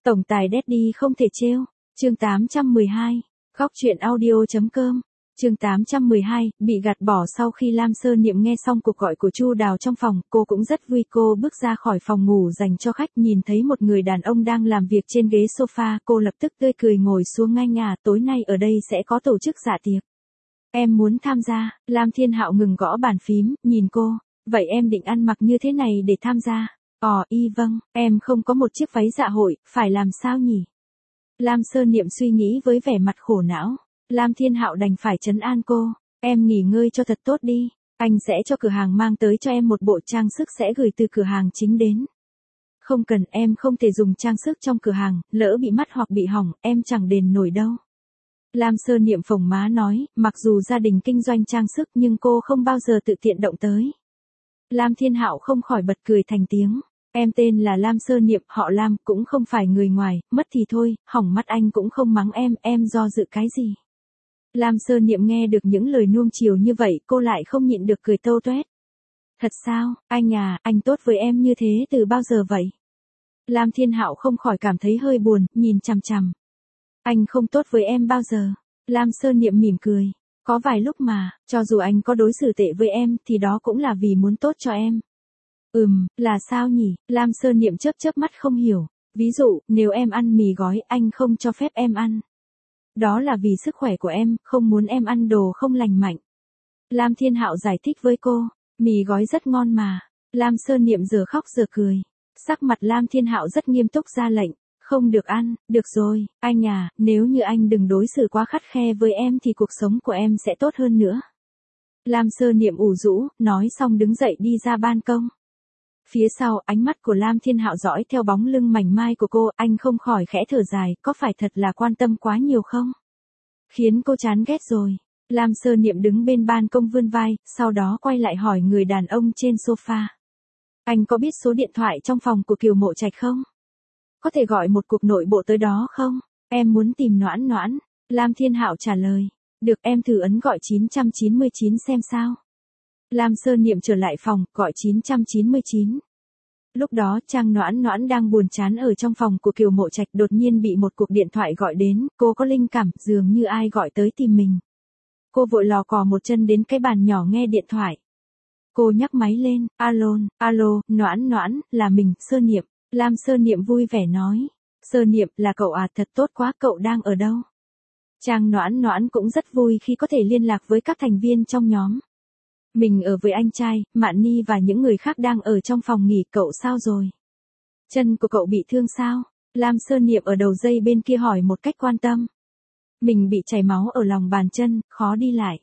Tổng tài Daddy không thể trêu. Chương 812. Khóc chuyện audio.com. Chương 812, bị gạt bỏ. Sau khi Lam Sơ Niệm nghe xong cuộc gọi của Chu Đào trong phòng, cô cũng rất vui. Cô bước ra khỏi phòng ngủ dành cho khách, nhìn thấy một người đàn ông đang làm việc trên ghế sofa, cô lập tức tươi cười ngồi xuống ngay ngả. Tối nay ở đây sẽ có tổ chức dạ tiệc. Em muốn tham gia. Lam Thiên Hạo ngừng gõ bàn phím, nhìn cô. Vậy em định ăn mặc như thế này để tham gia? Vâng, em không có một chiếc váy dạ hội, phải làm sao nhỉ? Lam Sơ Niệm suy nghĩ với vẻ mặt khổ não. Lam Thiên Hạo đành phải trấn an cô. Em nghỉ ngơi cho thật tốt đi. Anh sẽ cho cửa hàng mang tới cho em một bộ trang sức sẽ gửi từ cửa hàng chính đến. Không cần, em không thể dùng trang sức trong cửa hàng, lỡ bị mất hoặc bị hỏng, em chẳng đền nổi đâu. Lam Sơ Niệm phồng má nói, mặc dù gia đình kinh doanh trang sức nhưng cô không bao giờ tự tiện động tới. Lam Thiên Hạo không khỏi bật cười thành tiếng. Em tên là Lam Sơ Niệm, họ Lam, cũng không phải người ngoài, mất thì thôi, hỏng mắt anh cũng không mắng em do dự cái gì. Lam Sơ Niệm nghe được những lời nuông chiều như vậy, cô lại không nhịn được cười tâu tuét. Thật sao, anh tốt với em như thế từ bao giờ vậy? Lam Thiên Hạo không khỏi cảm thấy hơi buồn, nhìn chằm chằm. Anh không tốt với em bao giờ. Lam Sơ Niệm mỉm cười. Có vài lúc mà, cho dù anh có đối xử tệ với em, thì đó cũng là vì muốn tốt cho em. Là sao nhỉ? Lam Sơ Niệm chớp mắt không hiểu. Ví dụ, nếu em ăn mì gói, anh không cho phép em ăn. Đó là vì sức khỏe của em, không muốn em ăn đồ không lành mạnh. Lam Thiên Hạo giải thích với cô. Mì gói rất ngon mà. Lam Sơ Niệm giờ khóc giờ cười. Sắc mặt Lam Thiên Hạo rất nghiêm túc ra lệnh. Không được ăn, được rồi, nếu như anh đừng đối xử quá khắt khe với em thì cuộc sống của em sẽ tốt hơn nữa. Lam Sơ Niệm ủ rũ, nói xong đứng dậy đi ra ban công. Phía sau, ánh mắt của Lam Thiên Hạo dõi theo bóng lưng mảnh mai của cô, anh không khỏi khẽ thở dài, có phải thật là quan tâm quá nhiều không? Khiến cô chán ghét rồi. Lam Sơ Niệm đứng bên ban công vươn vai, sau đó quay lại hỏi người đàn ông trên sofa. Anh có biết số điện thoại trong phòng của Kiều Mộ Trạch không? Có thể gọi một cuộc nội bộ tới đó không? Em muốn tìm Noãn Noãn. Lam Thiên Hạo trả lời. Được, em thử ấn gọi 999 xem sao. Lam Sơ Niệm trở lại phòng, gọi 999. Lúc đó, Trang Noãn Noãn đang buồn chán ở trong phòng của Kiều Mộ Trạch, đột nhiên bị một cuộc điện thoại gọi đến, cô có linh cảm, dường như ai gọi tới tìm mình. Cô vội lò cò một chân đến cái bàn nhỏ nghe điện thoại. Cô nhấc máy lên, alo, Noãn Noãn, là mình, Sơ Niệm. Lam Sơ Niệm vui vẻ nói. Sơ Niệm, là cậu à, thật tốt quá, cậu đang ở đâu? Trang Noãn Noãn cũng rất vui khi có thể liên lạc với các thành viên trong nhóm. Mình ở với anh trai, Mạn Ni và những người khác đang ở trong phòng nghỉ, cậu sao rồi? Chân của cậu bị thương sao? Lam Sơ Niệm ở đầu dây bên kia hỏi một cách quan tâm. Mình bị chảy máu ở lòng bàn chân, khó đi lại.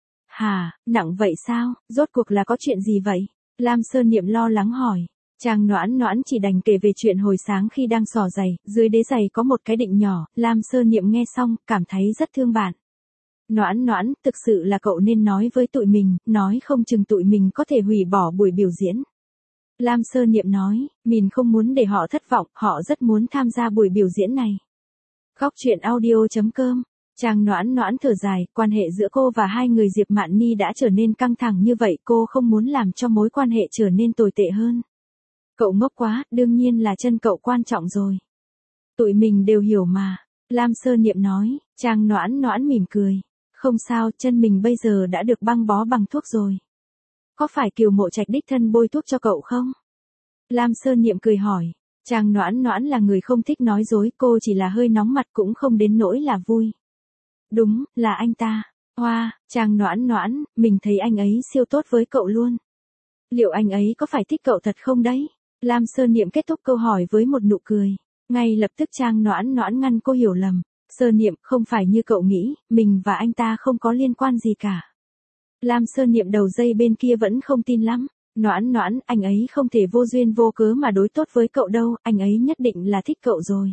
Hà, nặng vậy sao? Rốt cuộc là có chuyện gì vậy? Lam Sơ Niệm lo lắng hỏi. Trang Noãn Noãn chỉ đành kể về chuyện hồi sáng khi đang xỏ giày, dưới đế giày có một cái định nhỏ. Lam Sơ Niệm nghe xong, cảm thấy rất thương bạn. Noãn Noãn, thực sự là cậu nên nói với tụi mình, nói không chừng tụi mình có thể hủy bỏ buổi biểu diễn. Lam Sơ Niệm nói, mình không muốn để họ thất vọng, họ rất muốn tham gia buổi biểu diễn này. Khóc chuyện audio.com. Trang Noãn Noãn thở dài, quan hệ giữa cô và hai người Diệp Mạn Ni đã trở nên căng thẳng như vậy, cô không muốn làm cho mối quan hệ trở nên tồi tệ hơn. Cậu ngốc quá, đương nhiên là chân cậu quan trọng rồi. Tụi mình đều hiểu mà. Lam Sơ Niệm nói. Trang Noãn Noãn mỉm cười. Không sao, chân mình bây giờ đã được băng bó bằng thuốc rồi. Có phải Kiều Mộ Trạch đích thân bôi thuốc cho cậu không? Lam Sơ Niệm cười hỏi. Trang Noãn Noãn là người không thích nói dối, cô chỉ là hơi nóng mặt cũng không đến nỗi là vui. Đúng, là anh ta. Hoa, Trang Noãn Noãn, mình thấy anh ấy siêu tốt với cậu luôn. Liệu anh ấy có phải thích cậu thật không đấy? Lam Sơ Niệm kết thúc câu hỏi với một nụ cười. Ngay lập tức Trang Noãn Noãn ngăn cô hiểu lầm. Sơ Niệm, không phải như cậu nghĩ, mình và anh ta không có liên quan gì cả. Lam Sơ Niệm đầu dây bên kia vẫn không tin lắm. Noãn Noãn, anh ấy không thể vô duyên vô cớ mà đối tốt với cậu đâu, anh ấy nhất định là thích cậu rồi.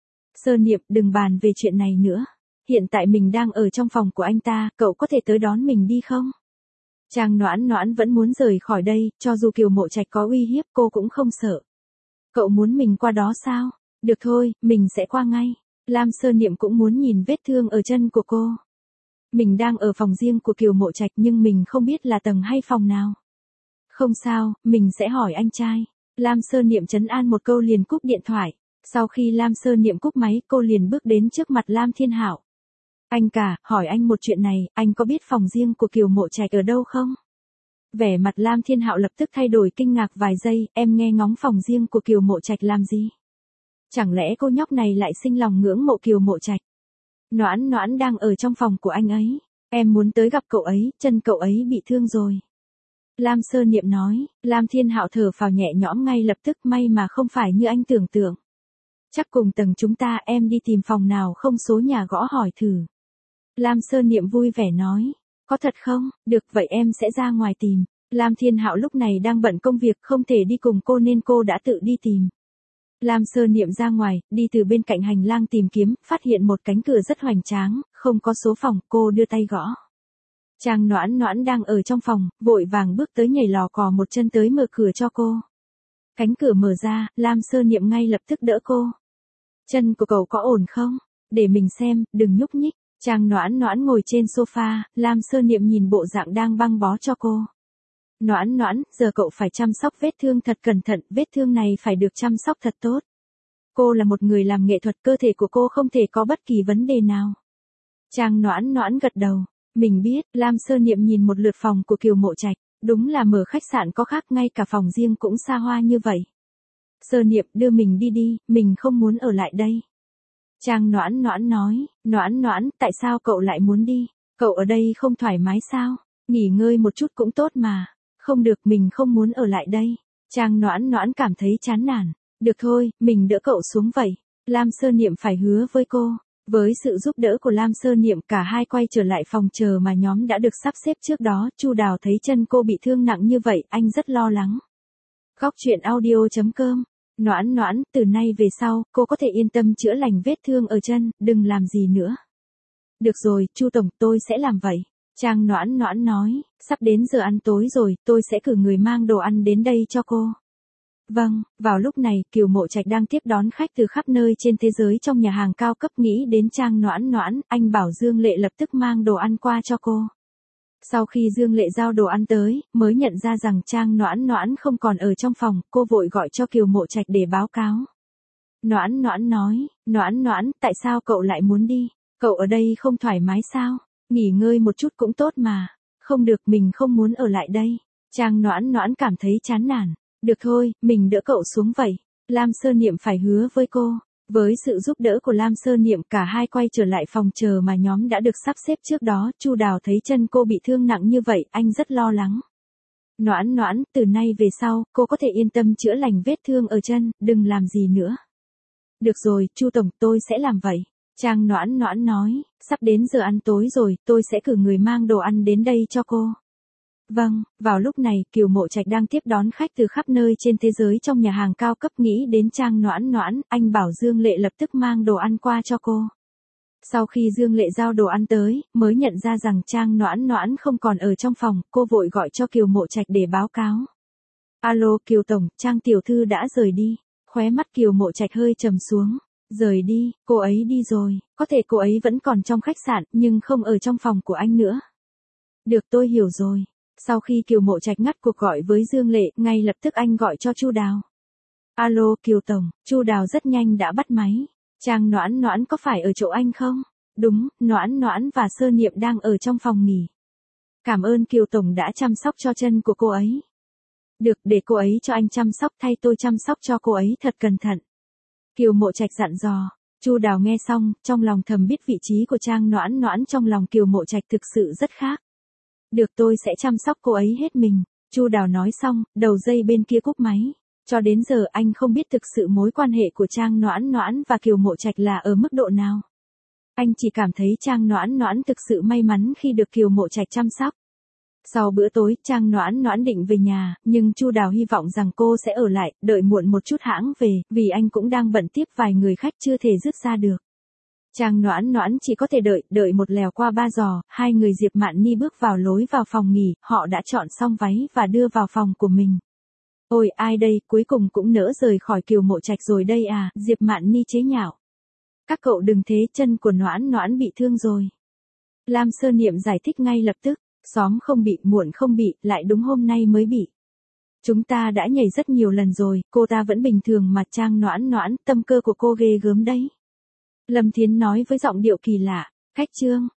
Sơ Niệm, đừng bàn về chuyện này nữa. Hiện tại mình đang ở trong phòng của anh ta, cậu có thể tới đón mình đi không? Trang Noãn Noãn vẫn muốn rời khỏi đây, cho dù Kiều Mộ Trạch có uy hiếp cô cũng không sợ. Cậu muốn mình qua đó sao? Được thôi, mình sẽ qua ngay. Lam Sơ Niệm cũng muốn nhìn vết thương ở chân của cô. Mình đang ở phòng riêng của Kiều Mộ Trạch nhưng mình không biết là tầng hay phòng nào. Không sao, mình sẽ hỏi anh trai. Lam Sơ Niệm trấn an một câu liền cúp điện thoại. Sau khi Lam Sơ Niệm cúp máy, cô liền bước đến trước mặt Lam Thiên Hạo. Anh cả, hỏi anh một chuyện này, anh có biết phòng riêng của Kiều Mộ Trạch ở đâu không? Vẻ mặt Lam Thiên Hạo lập tức thay đổi kinh ngạc vài giây, em nghe ngóng phòng riêng của Kiều Mộ Trạch làm gì? Chẳng lẽ cô nhóc này lại sinh lòng ngưỡng mộ Kiều Mộ Trạch? Noãn Noãn đang ở trong phòng của anh ấy. Em muốn tới gặp cậu ấy, chân cậu ấy bị thương rồi. Lam Sơ Niệm nói, Lam Thiên Hạo thở phào nhẹ nhõm ngay lập tức, may mà không phải như anh tưởng tượng. Chắc cùng tầng chúng ta, em đi tìm phòng nào không số nhà gõ hỏi thử. Lam Sơ Niệm vui vẻ nói, có thật không, được vậy em sẽ ra ngoài tìm. Lam Thiên Hạo lúc này đang bận công việc không thể đi cùng cô nên cô đã tự đi tìm. Lam Sơ Niệm ra ngoài, đi từ bên cạnh hành lang tìm kiếm, phát hiện một cánh cửa rất hoành tráng, không có số phòng, cô đưa tay gõ. Trang Noãn Noãn đang ở trong phòng, vội vàng bước tới nhảy lò cò một chân tới mở cửa cho cô. Cánh cửa mở ra, Lam Sơ Niệm ngay lập tức đỡ cô. Chân của cậu có ổn không? Để mình xem, đừng nhúc nhích. Trang Noãn Noãn ngồi trên sofa, Lam Sơ Niệm nhìn bộ dạng đang băng bó cho cô. Noãn Noãn, giờ cậu phải chăm sóc vết thương thật cẩn thận, vết thương này phải được chăm sóc thật tốt. Cô là một người làm nghệ thuật, cơ thể của cô không thể có bất kỳ vấn đề nào. Trang Noãn Noãn gật đầu. Mình biết, Lam Sơ Niệm nhìn một lượt phòng của Kiều Mộ Trạch, đúng là mở khách sạn có khác, ngay cả phòng riêng cũng xa hoa như vậy. Sơ Niệm, đưa mình đi đi, mình không muốn ở lại đây. Trang Noãn Noãn nói, Noãn Noãn, tại sao cậu lại muốn đi? Cậu ở đây không thoải mái sao? Nghỉ ngơi một chút cũng tốt mà. Không được, mình không muốn ở lại đây. Trang Noãn Noãn cảm thấy chán nản. Được thôi, mình đỡ cậu xuống vậy. Lam Sơ Niệm phải hứa với cô. Với sự giúp đỡ của Lam Sơ Niệm, cả hai quay trở lại phòng chờ mà nhóm đã được sắp xếp trước đó. Chu Đào thấy chân cô bị thương nặng như vậy, anh rất lo lắng. Góc truyện audio.com. Noãn Noãn, từ nay về sau, cô có thể yên tâm chữa lành vết thương ở chân, đừng làm gì nữa. Được rồi, Chu tổng, tôi sẽ làm vậy. Trang Noãn Noãn nói, sắp đến giờ ăn tối rồi, tôi sẽ cử người mang đồ ăn đến đây cho cô. Vâng, vào lúc này, Kiều Mộ Trạch đang tiếp đón khách từ khắp nơi trên thế giới trong nhà hàng cao cấp, nghĩ đến Trang Noãn Noãn, anh bảo Dương Lệ lập tức mang đồ ăn qua cho cô. Sau khi Dương Lệ giao đồ ăn tới, mới nhận ra rằng Trang Noãn Noãn không còn ở trong phòng, cô vội gọi cho Kiều Mộ Trạch để báo cáo. Noãn Noãn nói, Noãn Noãn, tại sao cậu lại muốn đi? Cậu ở đây không thoải mái sao? Nghỉ ngơi một chút cũng tốt mà. Không được, mình không muốn ở lại đây. Trang Noãn Noãn cảm thấy chán nản. Được thôi, mình đỡ cậu xuống vậy. Lam Sơ Niệm phải hứa với cô. Với sự giúp đỡ của Lam Sơ Niệm, cả hai quay trở lại phòng chờ mà nhóm đã được sắp xếp trước đó. Chu Đào thấy chân cô bị thương nặng như vậy, anh rất lo lắng. Noãn Noãn, từ nay về sau, cô có thể yên tâm chữa lành vết thương ở chân, đừng làm gì nữa. Được rồi, Chu tổng, tôi sẽ làm vậy. Trang Noãn Noãn nói, sắp đến giờ ăn tối rồi, tôi sẽ cử người mang đồ ăn đến đây cho cô. Vâng, vào lúc này, Kiều Mộ Trạch đang tiếp đón khách từ khắp nơi trên thế giới trong nhà hàng cao cấp, nghĩ đến Trang Noãn Noãn, anh bảo Dương Lệ lập tức mang đồ ăn qua cho cô. Sau khi Dương Lệ giao đồ ăn tới, mới nhận ra rằng Trang Noãn Noãn không còn ở trong phòng, cô vội gọi cho Kiều Mộ Trạch để báo cáo. Alo Kiều tổng, Trang tiểu thư đã rời đi. Khóe mắt Kiều Mộ Trạch hơi trầm xuống. Rời đi, cô ấy đi rồi, có thể cô ấy vẫn còn trong khách sạn, nhưng không ở trong phòng của anh nữa. Được, tôi hiểu rồi. Sau khi Kiều Mộ Trạch ngắt cuộc gọi với Dương Lệ, ngay lập tức anh gọi cho Chu Đào. Alo Kiều tổng, Chu Đào rất nhanh đã bắt máy. Trang Noãn Noãn có phải ở chỗ anh không? Đúng, Noãn Noãn và Sơ Niệm đang ở trong phòng nghỉ. Cảm ơn Kiều tổng đã chăm sóc cho chân của cô ấy. Được, để cô ấy cho anh chăm sóc, thay tôi chăm sóc cho cô ấy thật cẩn thận. Kiều Mộ Trạch dặn dò. Chu Đào nghe xong, trong lòng thầm biết vị trí của Trang Noãn Noãn trong lòng Kiều Mộ Trạch thực sự rất khác. Được, tôi sẽ chăm sóc cô ấy hết mình. Chu Đào nói xong, đầu dây bên kia cúp máy. Cho đến giờ anh không biết thực sự mối quan hệ của Trang Noãn Noãn và Kiều Mộ Trạch là ở mức độ nào. Anh chỉ cảm thấy Trang Noãn Noãn thực sự may mắn khi được Kiều Mộ Trạch chăm sóc. Sau bữa tối, Trang Noãn Noãn định về nhà, nhưng Chu Đào hy vọng rằng cô sẽ ở lại, đợi muộn một chút hãng về, vì anh cũng đang bận tiếp vài người khách chưa thể dứt ra được. Trang Noãn Noãn chỉ có thể đợi một lèo qua 3 giò, hai người Diệp Mạn Ni bước vào lối vào phòng nghỉ, họ đã chọn xong váy và đưa vào phòng của mình. Ôi, ai đây, cuối cùng cũng nỡ rời khỏi Kiều Mộ Trạch rồi đây à, Diệp Mạn Ni chế nhạo. Các cậu đừng thế, chân của Noãn Noãn bị thương rồi. Lam Sơ Niệm giải thích ngay lập tức. Xóm không bị, muộn không bị, lại đúng hôm nay mới bị. Chúng ta đã nhảy rất nhiều lần rồi, cô ta vẫn bình thường mà Trang Noãn Noãn, tâm cơ của cô ghê gớm đấy. Lâm Thiến nói với giọng điệu kỳ lạ, khách Trương,